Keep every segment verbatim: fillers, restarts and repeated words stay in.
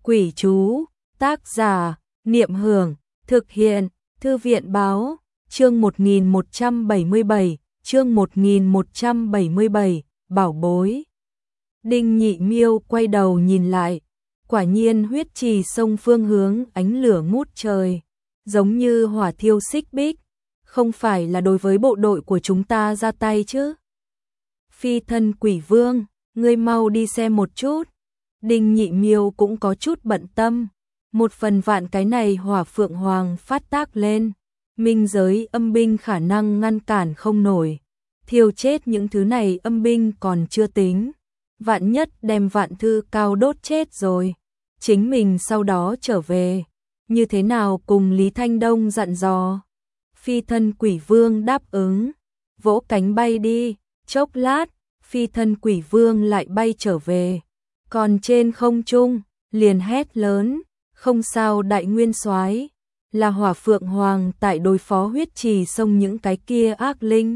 Quỷ chú, tác giả, Niệm Hưởng, thực hiện, Thư viện báo, chương một nghìn một trăm bảy mươi bảy, chương một nghìn một trăm bảy mươi bảy, bảo bối. Đinh Nhị Miêu quay đầu nhìn lại, quả nhiên huyết trì sông phương hướng ánh lửa ngút trời, giống như hỏa thiêu xích bích, không phải là đối với bộ đội của chúng ta ra tay chứ. Phi thân quỷ vương, ngươi mau đi xem một chút. Đinh Nhị Miêu cũng có chút bận tâm, một phần vạn cái này hỏa phượng hoàng phát tác lên, minh giới âm binh khả năng ngăn cản không nổi, thiêu chết những thứ này âm binh còn chưa tính, vạn nhất đem Vạn Thư Cao đốt chết rồi, chính mình sau đó trở về, như thế nào cùng Lý Thanh Đông dặn dò. Phi thân quỷ vương đáp ứng, vỗ cánh bay đi, chốc lát, phi thân quỷ vương lại bay trở về. Còn trên không trung, liền hét lớn, không sao đại nguyên soái, là hỏa phượng hoàng tại đối phó huyết trì sông những cái kia ác linh.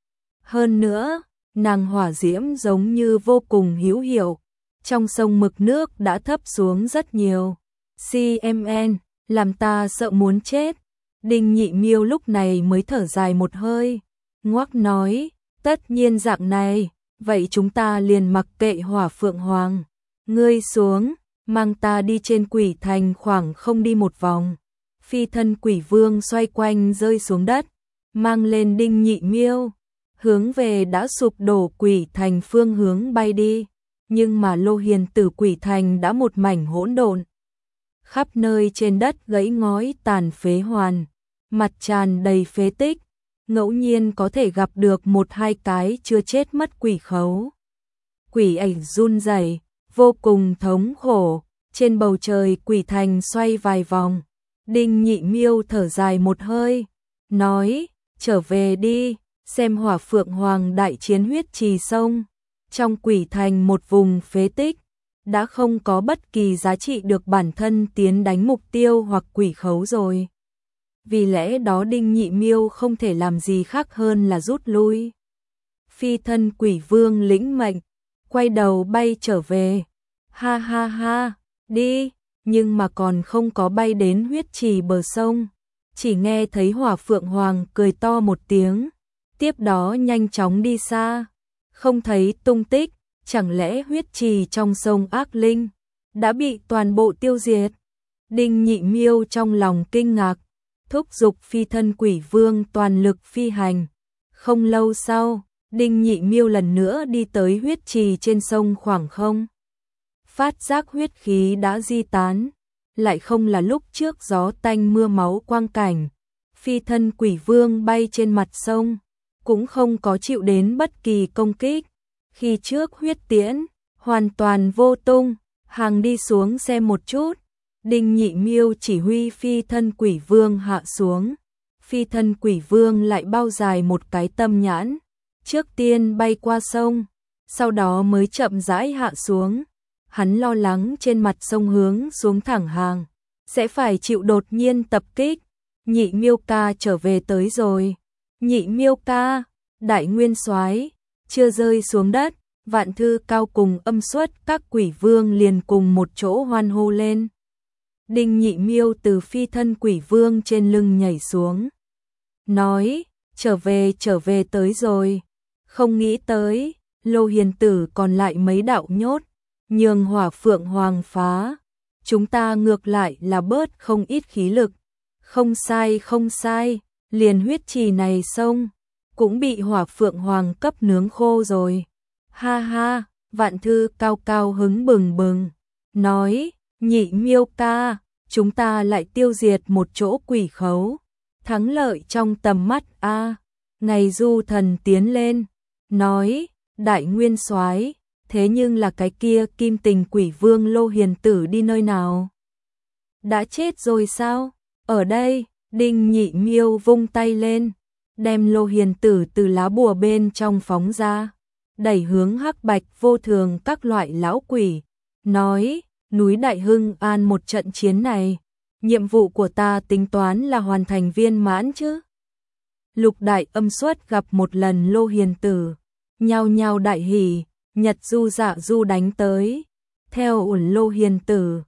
Hơn nữa, nàng hỏa diễm giống như vô cùng hữu hiệu, trong sông mực nước đã thấp xuống rất nhiều. xê em en, làm ta sợ muốn chết. Đinh Nhị Miêu lúc này mới thở dài một hơi, ngoác nói, tất nhiên dạng này, vậy chúng ta liền mặc kệ hỏa phượng hoàng. Ngươi xuống, mang ta đi trên quỷ thành khoảng không đi một vòng. Phi thân quỷ vương xoay quanh rơi xuống đất, mang lên Đinh Nhị Miêu, hướng về đã sụp đổ quỷ thành phương hướng bay đi. Nhưng mà Lô Hiền Tử quỷ thành đã một mảnh hỗn độn. Khắp nơi trên đất gãy ngói tàn phế hoàn, mặt tràn đầy phế tích, ngẫu nhiên có thể gặp được một hai cái chưa chết mất quỷ khấu. Quỷ ảnh run rẩy, vô cùng thống khổ, trên bầu trời quỷ thành xoay vài vòng. Đinh Nhị Miêu thở dài một hơi, nói, trở về đi, xem hỏa phượng hoàng đại chiến huyết trì sông. Trong quỷ thành một vùng phế tích, đã không có bất kỳ giá trị được bản thân tiến đánh mục tiêu hoặc quỷ khấu rồi. Vì lẽ đó Đinh Nhị Miêu không thể làm gì khác hơn là rút lui. Phi thân quỷ vương lĩnh mệnh, quay đầu bay trở về. Ha ha ha, đi, nhưng mà còn không có bay đến huyết trì bờ sông, chỉ nghe thấy hỏa phượng hoàng cười to một tiếng, tiếp đó nhanh chóng đi xa, không thấy tung tích, chẳng lẽ huyết trì trong sông ác linh đã bị toàn bộ tiêu diệt. Đinh Nhị Miêu trong lòng kinh ngạc, thúc giục phi thân quỷ vương toàn lực phi hành. Không lâu sau, Đinh Nhị Miêu lần nữa đi tới huyết trì trên sông khoảng không. Phát giác huyết khí đã di tán, lại không là lúc trước gió tanh mưa máu quang cảnh. Phi thân quỷ vương bay trên mặt sông, cũng không có chịu đến bất kỳ công kích. Khi trước huyết tiễn, hoàn toàn vô tung, hàng đi xuống xem một chút. Đinh Nhị Miêu chỉ huy phi thân quỷ vương hạ xuống. Phi thân quỷ vương lại bao dài một cái tâm nhãn, trước tiên bay qua sông, sau đó mới chậm rãi hạ xuống. Hắn lo lắng trên mặt sông hướng xuống thẳng hàng, sẽ phải chịu đột nhiên tập kích. Nhị Miêu ca trở về tới rồi. Nhị Miêu ca, đại nguyên soái, chưa rơi xuống đất, Vạn Thư Cao cùng Âm Xuất các quỷ vương liền cùng một chỗ hoan hô lên. Đinh Nhị Miêu từ phi thân quỷ vương trên lưng nhảy xuống, nói, trở về trở về tới rồi. Không nghĩ tới, Lô Hiền Tử còn lại mấy đạo nhốt, nhường hỏa phượng hoàng phá, chúng ta ngược lại là bớt không ít khí lực. Không sai không sai, liền huyết trì này sông, cũng bị hỏa phượng hoàng cấp nướng khô rồi. Ha ha, Vạn Thư Cao cao hứng bừng bừng, nói, Nhị Miêu ca, chúng ta lại tiêu diệt một chỗ quỷ khấu, thắng lợi trong tầm mắt a. À. Ngày Du Thần tiến lên, nói, đại nguyên soái, thế nhưng là cái kia Kim Tình quỷ vương Lô Hiền Tử đi nơi nào? Đã chết rồi sao? Ở đây. Đinh Nhị Miêu vung tay lên, đem Lô Hiền Tử từ lá bùa bên trong phóng ra, đẩy hướng hắc bạch vô thường các loại lão quỷ, nói, núi Đại Hưng An một trận chiến này, nhiệm vụ của ta tính toán là hoàn thành viên mãn chứ. Lục Đại Âm Xuất gặp một lần Lô Hiền Tử, nhao nhao đại hỉ, Nhật Du Dạ Du đánh tới, theo ủn Lô Hiền Tử,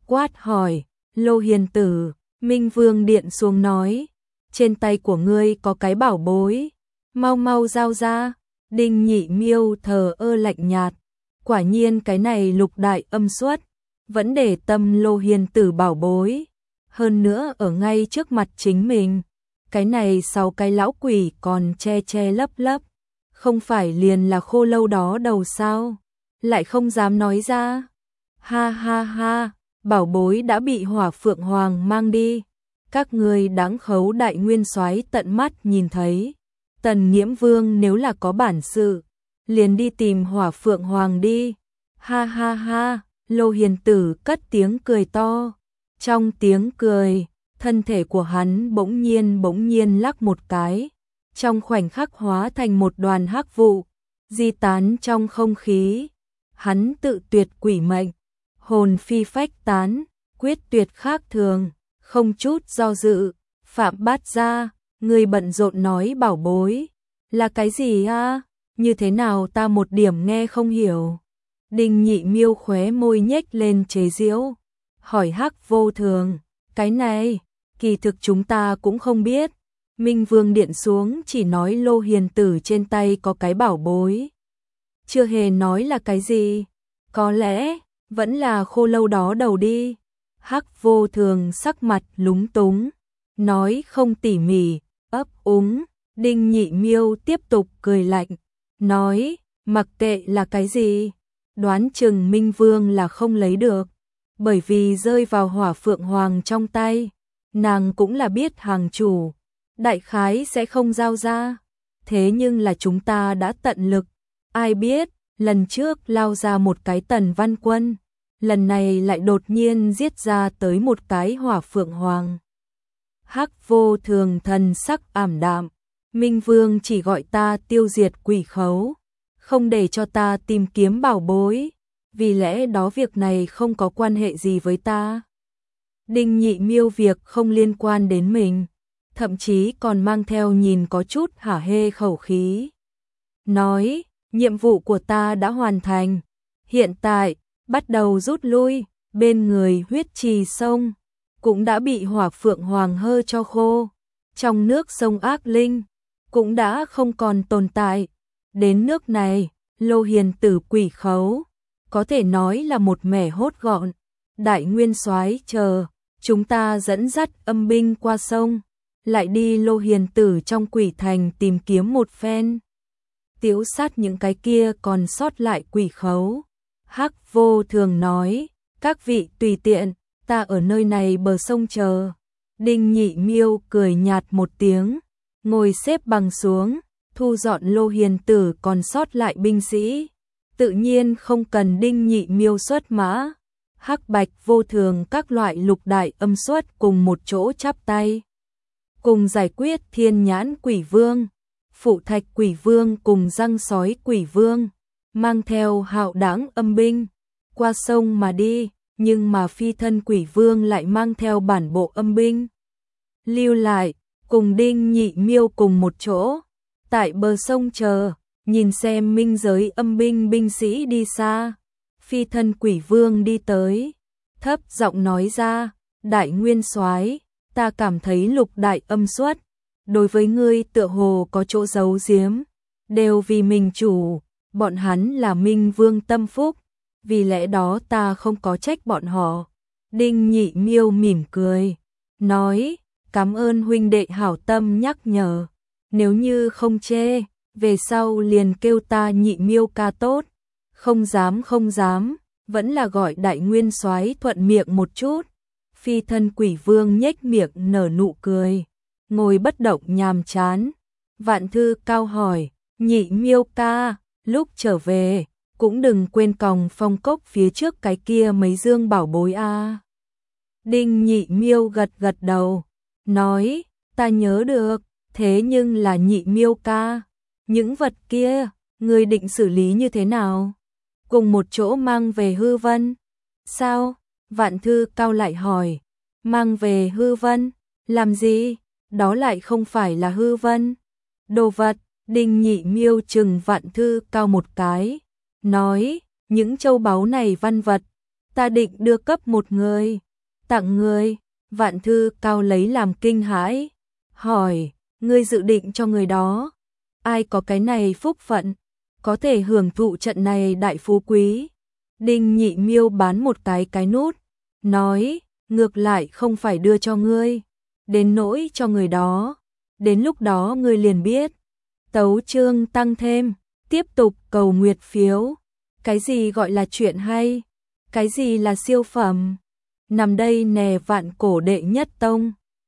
quát hỏi, Lô Hiền Tử, Minh Vương điện xuống nói, trên tay của ngươi có cái bảo bối, mau mau giao ra. Đinh Nhị Miêu thờ ơ lạnh nhạt, quả nhiên cái này lục đại âm xuất, vẫn để tâm Lô Hiền Tử bảo bối, hơn nữa ở ngay trước mặt chính mình, cái này sau cái lão quỷ còn che che lấp lấp, không phải liền là khô lâu đó đầu sao, lại không dám nói ra. Ha ha ha, bảo bối đã bị Hỏa Phượng Hoàng mang đi, các ngươi đáng khấu đại nguyên soái tận mắt nhìn thấy. Tần Nghiễm Vương nếu là có bản sự, liền đi tìm Hỏa Phượng Hoàng đi. Ha ha ha, Lô Hiền Tử cất tiếng cười to. Trong tiếng cười, thân thể của hắn bỗng nhiên bỗng nhiên lắc một cái, trong khoảnh khắc hóa thành một đoàn hắc vụ, di tán trong không khí. Hắn tự tuyệt quỷ mệnh, hồn phi phách tán, quyết tuyệt khác thường, không chút do dự. Phạm Bát Gia, người bận rộn nói bảo bối, là cái gì a? Như thế nào ta một điểm nghe không hiểu. Đinh Nhị Miêu khóe môi nhếch lên chế giễu, hỏi Hắc Vô Thường, cái này, kỳ thực chúng ta cũng không biết. Minh Vương điện xuống chỉ nói Lô Hiền Tử trên tay có cái bảo bối, chưa hề nói là cái gì, có lẽ vẫn là khô lâu đó đầu đi. Hắc Vô Thường sắc mặt lúng túng, nói không tỉ mỉ, ấp úng. Đinh Nhị Miêu tiếp tục cười lạnh, nói, mặc kệ là cái gì, đoán chừng Minh Vương là không lấy được, bởi vì rơi vào Hỏa Phượng Hoàng trong tay, nàng cũng là biết hàng chủ, đại khái sẽ không giao ra, thế nhưng là chúng ta đã tận lực, ai biết, lần trước lao ra một cái Tần Văn Quân, lần này lại đột nhiên giết ra tới một cái Hỏa Phượng Hoàng. Hắc Vô Thường thần sắc ảm đạm, Minh Vương chỉ gọi ta tiêu diệt quỷ khấu, không để cho ta tìm kiếm bảo bối, vì lẽ đó việc này không có quan hệ gì với ta. Đinh Nhị Miêu việc không liên quan đến mình, thậm chí còn mang theo nhìn có chút hả hê khẩu khí. Nói, nhiệm vụ của ta đã hoàn thành, hiện tại, bắt đầu rút lui, bên người huyết trì sông, cũng đã bị Hỏa Phượng Hoàng hơ cho khô, trong nước sông Ác Linh, cũng đã không còn tồn tại. Đến nước này, Lô Hiền Tử quỷ khấu, có thể nói là một mẻ hốt gọn. Đại nguyên soái chờ, chúng ta dẫn dắt âm binh qua sông, lại đi Lô Hiền Tử trong quỷ thành tìm kiếm một phen, tiếu sát những cái kia còn sót lại quỷ khấu. Hắc Vô Thường nói, các vị tùy tiện, ta ở nơi này bờ sông chờ. Đinh Nhị Miêu cười nhạt một tiếng, ngồi xếp bằng xuống, thu dọn Lô Hiền Tử còn sót lại binh sĩ, tự nhiên không cần Đinh Nhị Miêu xuất mã. Hắc Bạch Vô Thường các loại lục đại âm xuất cùng một chỗ chắp tay, cùng giải quyết Thiên Nhãn Quỷ Vương, Phụ Thạch Quỷ Vương cùng Răng Sói Quỷ Vương, mang theo hạo đãng âm binh, qua sông mà đi, nhưng mà Phi Thân Quỷ Vương lại mang theo bản bộ âm binh, lưu lại, cùng Đinh Nhị Miêu cùng một chỗ, tại bờ sông chờ, nhìn xem minh giới âm binh binh sĩ đi xa. Phi Thân Quỷ Vương đi tới, thấp giọng nói ra, đại nguyên soái, ta cảm thấy lục đại âm xuất, đối với ngươi tựa hồ có chỗ giấu giếm, đều vì mình chủ, bọn hắn là Minh Vương tâm phúc, vì lẽ đó ta không có trách bọn họ. Đinh Nhị Miêu mỉm cười, nói, cảm ơn huynh đệ hảo tâm nhắc nhở, nếu như không chê, về sau liền kêu ta Nhị Miêu ca tốt. Không dám không dám, vẫn là gọi đại nguyên soái thuận miệng một chút. Phi Thân Quỷ Vương nhếch miệng nở nụ cười, ngồi bất động nhàm chán. Vạn Thư Cao hỏi, Nhị Miêu ca, lúc trở về, cũng đừng quên còng phong cốc phía trước cái kia mấy dương bảo bối a. À. Đinh Nhị Miêu gật gật đầu, nói, ta nhớ được, thế nhưng là Nhị Miêu ca, những vật kia, ngươi định xử lý như thế nào? Cùng một chỗ mang về hư vân. Sao? Vạn Thư Cao lại hỏi, mang về hư vân, làm gì? Đó lại không phải là hư vân. Đồ vật, Đinh Nhị Miêu chừng Vạn Thư Cao một cái, nói, những châu báu này văn vật, Ta định đưa cấp một người, tặng người. Vạn Thư Cao lấy làm kinh hãi, hỏi, ngươi dự định cho người đó? Ai có cái này phúc phận, có thể hưởng thụ trận này đại phú quý? Đinh Nhị Miêu bán một cái cái nút, nói, ngược lại không phải đưa cho ngươi, đến nỗi cho người đó, đến lúc đó ngươi liền biết. Tấu chương tăng thêm, tiếp tục cầu nguyệt phiếu. Cái gì gọi là chuyện hay? Cái gì là siêu phẩm? Nằm đây nè Vạn Cổ đệ nhất tông.